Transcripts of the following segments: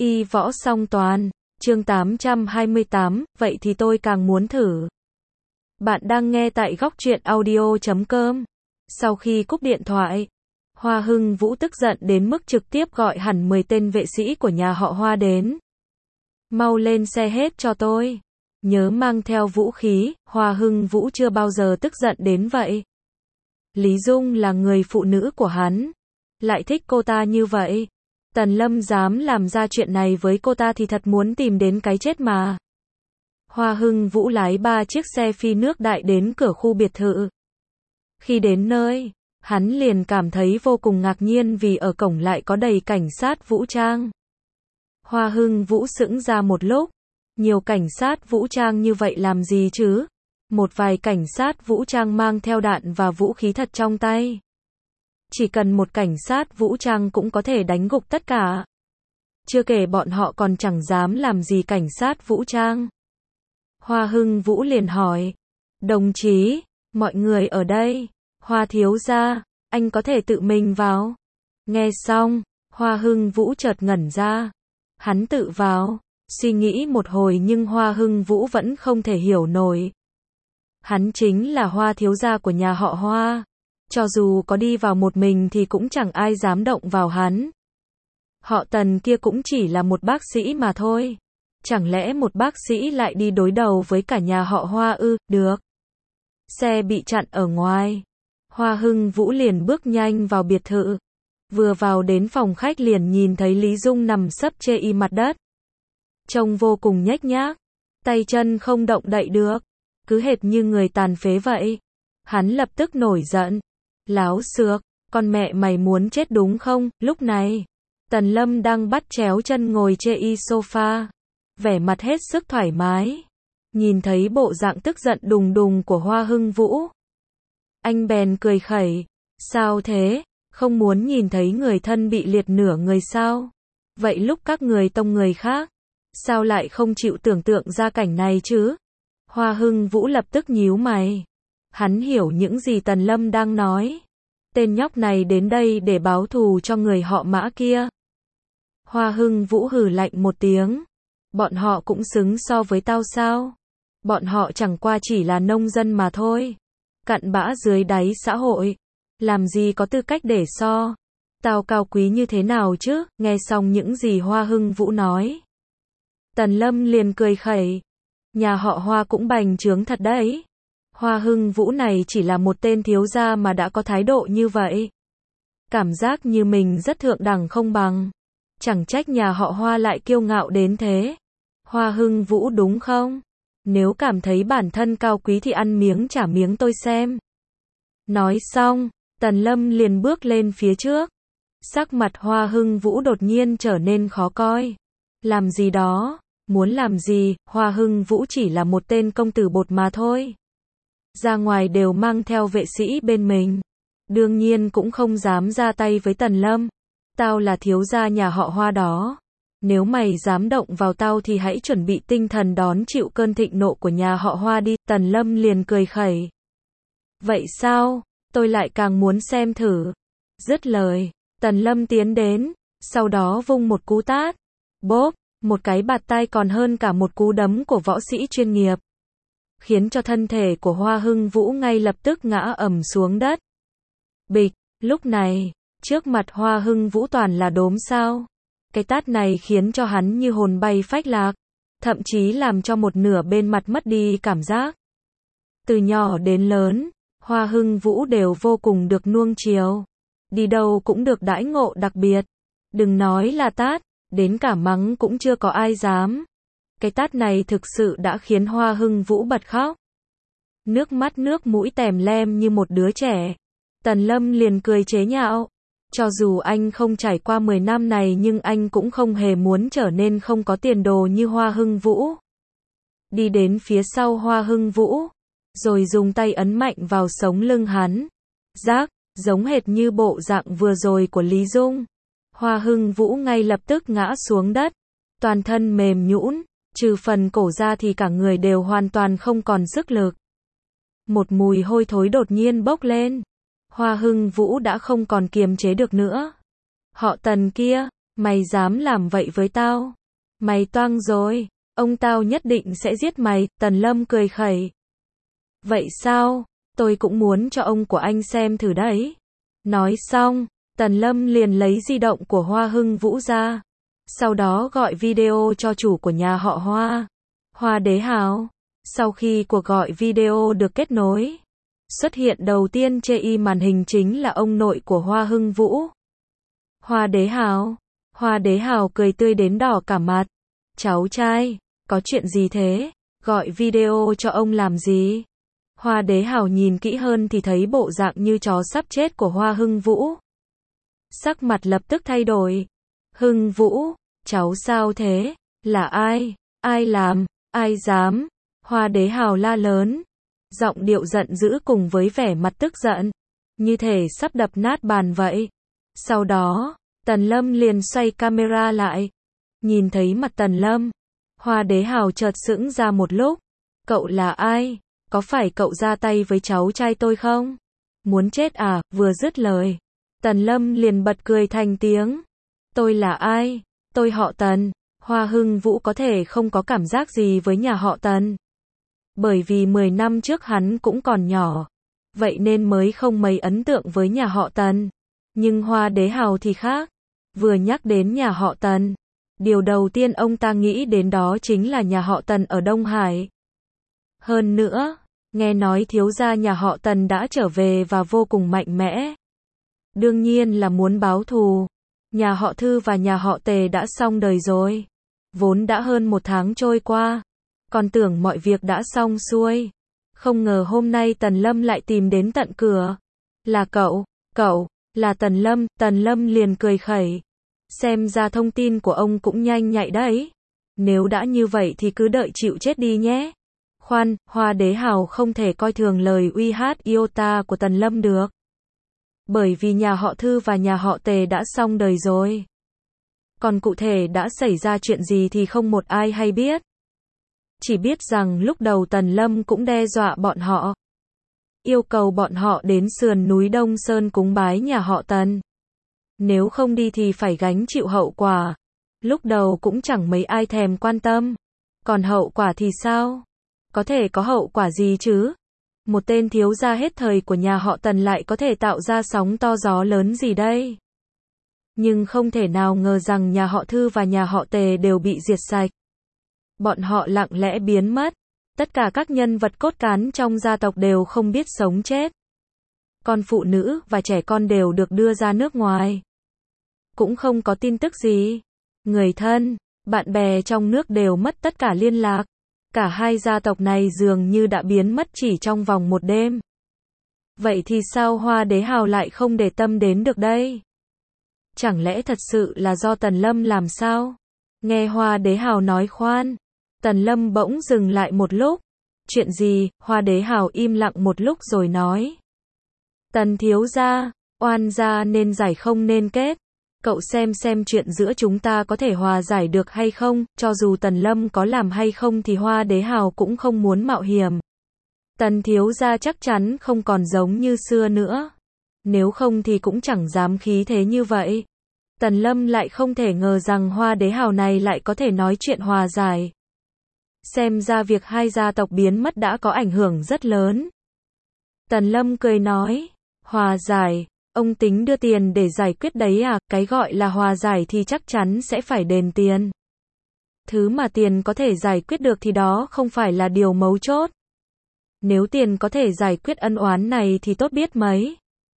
Y võ song toàn, chương 828, vậy thì tôi càng muốn thử. Bạn đang nghe tại góc truyện audio.com. Sau khi cúp điện thoại, Hoa Hưng Vũ tức giận đến mức trực tiếp gọi hẳn 10 tên vệ sĩ của nhà họ Hoa đến. Mau lên xe hết cho tôi. Nhớ mang theo vũ khí, Hoa Hưng Vũ chưa bao giờ tức giận đến vậy. Lý Dung là người phụ nữ của hắn, lại thích cô ta như vậy. Tần Lâm dám làm ra chuyện này với cô ta thì thật muốn tìm đến cái chết mà. Hoa Hưng Vũ lái 3 chiếc xe phi nước đại đến cửa khu biệt thự. Khi đến nơi, hắn liền cảm thấy vô cùng ngạc nhiên vì ở cổng lại có đầy cảnh sát vũ trang. Hoa Hưng Vũ sững ra một lúc, nhiều cảnh sát vũ trang như vậy làm gì chứ? Một vài cảnh sát vũ trang mang theo đạn và vũ khí thật trong tay. Chỉ cần một cảnh sát vũ trang cũng có thể đánh gục tất cả. Chưa kể bọn họ còn chẳng dám làm gì cảnh sát vũ trang. Hoa Hưng Vũ liền hỏi, đồng chí, mọi người ở đây, Hoa thiếu gia, anh có thể tự mình vào. Nghe xong, Hoa Hưng Vũ chợt ngẩn ra. Hắn tự vào, suy nghĩ một hồi nhưng Hoa Hưng Vũ vẫn không thể hiểu nổi. Hắn chính là Hoa thiếu gia của nhà họ Hoa. Cho dù có đi vào một mình thì cũng chẳng ai dám động vào hắn. Họ Tần kia cũng chỉ là một bác sĩ mà thôi. Chẳng lẽ một bác sĩ lại đi đối đầu với cả nhà họ Hoa ư? Được. Xe bị chặn ở ngoài. Hoa Hưng Vũ liền bước nhanh vào biệt thự. Vừa vào đến phòng khách liền nhìn thấy Lý Dung nằm sấp chê y mặt đất. Trông vô cùng nhếch nhác. Tay chân không động đậy được. Cứ hệt như người tàn phế vậy. Hắn lập tức nổi giận. Láo xược, con mẹ mày muốn chết đúng không? Lúc này, Tần Lâm đang bắt chéo chân ngồi chê y sofa. Vẻ mặt hết sức thoải mái. Nhìn thấy bộ dạng tức giận đùng đùng của Hoa Hưng Vũ. Anh bèn cười khẩy. Sao thế? Không muốn nhìn thấy người thân bị liệt nửa người sao? Vậy lúc các người tông người khác, sao lại không chịu tưởng tượng ra cảnh này chứ? Hoa Hưng Vũ lập tức nhíu mày. Hắn hiểu những gì Tần Lâm đang nói. Tên nhóc này đến đây để báo thù cho người họ Mã kia. Hoa Hưng Vũ hừ lạnh một tiếng. Bọn họ cũng xứng so với tao sao? Bọn họ chẳng qua chỉ là nông dân mà thôi. Cặn bã dưới đáy xã hội. Làm gì có tư cách để so? Tao cao quý như thế nào chứ? Nghe xong những gì Hoa Hưng Vũ nói, Tần Lâm liền cười khẩy. Nhà họ Hoa cũng bành trướng thật đấy. Hoa Hưng Vũ này chỉ là một tên thiếu gia mà đã có thái độ như vậy. Cảm giác như mình rất thượng đẳng không bằng. Chẳng trách nhà họ Hoa lại kiêu ngạo đến thế. Hoa Hưng Vũ đúng không? Nếu cảm thấy bản thân cao quý thì ăn miếng trả miếng tôi xem. Nói xong, Tần Lâm liền bước lên phía trước. Sắc mặt Hoa Hưng Vũ đột nhiên trở nên khó coi. Làm gì đó? Muốn làm gì? Hoa Hưng Vũ chỉ là một tên công tử bột mà thôi. Ra ngoài đều mang theo vệ sĩ bên mình. Đương nhiên cũng không dám ra tay với Tần Lâm. Tao là thiếu gia nhà họ Hoa đó. Nếu mày dám động vào tao thì hãy chuẩn bị tinh thần đón chịu cơn thịnh nộ của nhà họ Hoa đi. Tần Lâm liền cười khẩy. Vậy sao? Tôi lại càng muốn xem thử. Dứt lời, Tần Lâm tiến đến, sau đó vung một cú tát. Bốp, một cái bạt tai còn hơn cả một cú đấm của võ sĩ chuyên nghiệp. Khiến cho thân thể của Hoa Hưng Vũ ngay lập tức ngã ầm xuống đất. Bịch, lúc này, trước mặt Hoa Hưng Vũ toàn là đốm sao. Cái tát này khiến cho hắn như hồn bay phách lạc, thậm chí làm cho một nửa bên mặt mất đi cảm giác. Từ nhỏ đến lớn, Hoa Hưng Vũ đều vô cùng được nuông chiều. Đi đâu cũng được đãi ngộ đặc biệt. Đừng nói là tát, đến cả mắng cũng chưa có ai dám. Cái tát này thực sự đã khiến Hoa Hưng Vũ bật khóc. Nước mắt nước mũi tèm lem như một đứa trẻ. Tần Lâm liền cười chế nhạo. Cho dù anh không trải qua 10 năm này nhưng anh cũng không hề muốn trở nên không có tiền đồ như Hoa Hưng Vũ. Đi đến phía sau Hoa Hưng Vũ, rồi dùng tay ấn mạnh vào sống lưng hắn. Rác, giống hệt như bộ dạng vừa rồi của Lý Dung. Hoa Hưng Vũ ngay lập tức ngã xuống đất. Toàn thân mềm nhũn, trừ phần cổ ra thì cả người đều hoàn toàn không còn sức lực. Một mùi hôi thối đột nhiên bốc lên. Hoa Hưng Vũ đã không còn kiềm chế được nữa. Họ Tần kia, Mày dám làm vậy với tao? Mày toang rồi. Ông tao nhất định sẽ giết mày, Tần Lâm cười khẩy. Vậy sao? Tôi cũng muốn cho ông của anh xem thử đấy. Nói xong, Tần Lâm liền lấy di động của Hoa Hưng Vũ ra. Sau đó gọi video cho chủ của nhà họ Hoa. Hoa Đế Hào. Sau khi cuộc gọi video được kết nối, xuất hiện đầu tiên trên màn hình chính là ông nội của Hoa Hưng Vũ. Hoa Đế Hào. Hoa Đế Hào cười tươi đến đỏ cả mặt. Cháu trai, có chuyện gì thế? Gọi video cho ông làm gì? Hoa Đế Hào nhìn kỹ hơn thì thấy bộ dạng như chó sắp chết của Hoa Hưng Vũ. Sắc mặt lập tức thay đổi. Hưng Vũ, cháu sao thế? Là ai? Ai làm? Ai dám? Hoa Đế Hào la lớn. Giọng điệu giận dữ cùng với vẻ mặt tức giận. Như thể sắp đập nát bàn vậy. Sau đó, Tần Lâm liền xoay camera lại. Nhìn thấy mặt Tần Lâm, Hoa Đế Hào chợt sững ra một lúc. Cậu là ai? Có phải cậu ra tay với cháu trai tôi không? Muốn chết à? Vừa dứt lời, Tần Lâm liền bật cười thành tiếng. Tôi là ai? Tôi họ Tần. Hoa Hưng Vũ có thể không có cảm giác gì với nhà họ Tần. Bởi vì 10 năm trước hắn cũng còn nhỏ. Vậy nên mới không mấy ấn tượng với nhà họ Tần. Nhưng Hoa Đế Hào thì khác. Vừa nhắc đến nhà họ Tần, điều đầu tiên ông ta nghĩ đến đó chính là nhà họ Tần ở Đông Hải. Hơn nữa, nghe nói thiếu gia nhà họ Tần đã trở về và vô cùng mạnh mẽ. Đương nhiên là muốn báo thù. Nhà họ Thư và nhà họ Tề đã xong đời rồi. Vốn đã hơn 1 tháng trôi qua, còn tưởng mọi việc đã xong xuôi. Không ngờ hôm nay Tần Lâm lại tìm đến tận cửa. Là cậu, là Tần Lâm liền cười khẩy. Xem ra thông tin của ông cũng nhanh nhạy đấy. Nếu đã như vậy thì cứ đợi chịu chết đi nhé. Khoan, Hoa Đế Hào không thể coi thường lời uy hát iota của Tần Lâm được. Bởi vì nhà họ Thư và nhà họ Tề đã xong đời rồi. Còn cụ thể đã xảy ra chuyện gì thì không một ai hay biết. Chỉ biết rằng lúc đầu Tần Lâm cũng đe dọa bọn họ. Yêu cầu bọn họ đến sườn núi Đông Sơn cúng bái nhà họ Tần. Nếu không đi thì phải gánh chịu hậu quả. Lúc đầu cũng chẳng mấy ai thèm quan tâm. Còn hậu quả thì sao? Có thể có hậu quả gì chứ? Một tên thiếu gia hết thời của nhà họ Tần lại có thể tạo ra sóng to gió lớn gì đây? Nhưng không thể nào ngờ rằng nhà họ Thư và nhà họ Tề đều bị diệt sạch. Bọn họ lặng lẽ biến mất. Tất cả các nhân vật cốt cán trong gia tộc đều không biết sống chết. Còn phụ nữ và trẻ con đều được đưa ra nước ngoài. Cũng không có tin tức gì. Người thân, bạn bè trong nước đều mất tất cả liên lạc. Cả hai gia tộc này dường như đã biến mất chỉ trong vòng một đêm. Vậy thì sao Hoa Đế Hào lại không để tâm đến được đây? Chẳng lẽ thật sự là do Tần Lâm làm sao? Nghe Hoa Đế Hào nói khoan, Tần Lâm bỗng dừng lại một lúc. Chuyện gì? Hoa Đế Hào im lặng một lúc rồi nói. Tần thiếu gia, oan gia nên giải không nên kết. Cậu xem chuyện giữa chúng ta có thể hòa giải được hay không, cho dù Tần Lâm có làm hay không thì Hoa Đế Hào cũng không muốn mạo hiểm. Tần thiếu gia chắc chắn không còn giống như xưa nữa. Nếu không thì cũng chẳng dám khí thế như vậy. Tần Lâm lại không thể ngờ rằng Hoa Đế Hào này lại có thể nói chuyện hòa giải. Xem ra việc hai gia tộc biến mất đã có ảnh hưởng rất lớn. Tần Lâm cười nói, hòa giải, ông tính đưa tiền để giải quyết đấy à? Cái gọi là hòa giải thì chắc chắn sẽ phải đền tiền. Thứ mà tiền có thể giải quyết được thì đó không phải là điều mấu chốt. Nếu tiền có thể giải quyết ân oán này thì tốt biết mấy.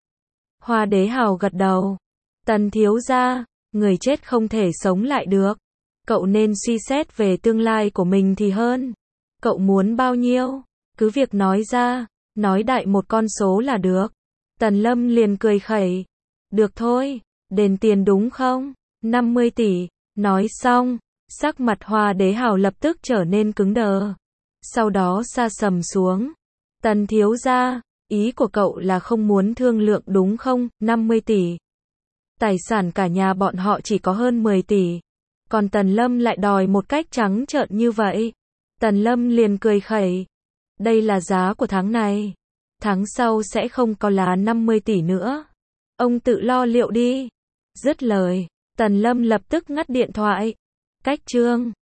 Hoa Đế Hào gật đầu. Tần thiếu gia, người chết không thể sống lại được. Cậu nên suy xét về tương lai của mình thì hơn. Cậu muốn bao nhiêu? Cứ việc nói ra, nói đại một con số là được. Tần Lâm liền cười khẩy. Được thôi, đền tiền đúng không? 50 tỷ. Nói xong, sắc mặt Hoa Đế Hào lập tức trở nên cứng đờ. Sau đó sa sầm xuống. Tần thiếu gia, ý của cậu là không muốn thương lượng đúng không? 50 tỷ. Tài sản cả nhà bọn họ chỉ có hơn 10 tỷ. Còn Tần Lâm lại đòi một cách trắng trợn như vậy. Tần Lâm liền cười khẩy. Đây là giá của tháng này. Tháng sau sẽ không có là 50 tỷ nữa. Ông tự lo liệu đi. Dứt lời, Tần Lâm lập tức ngắt điện thoại. Cách chương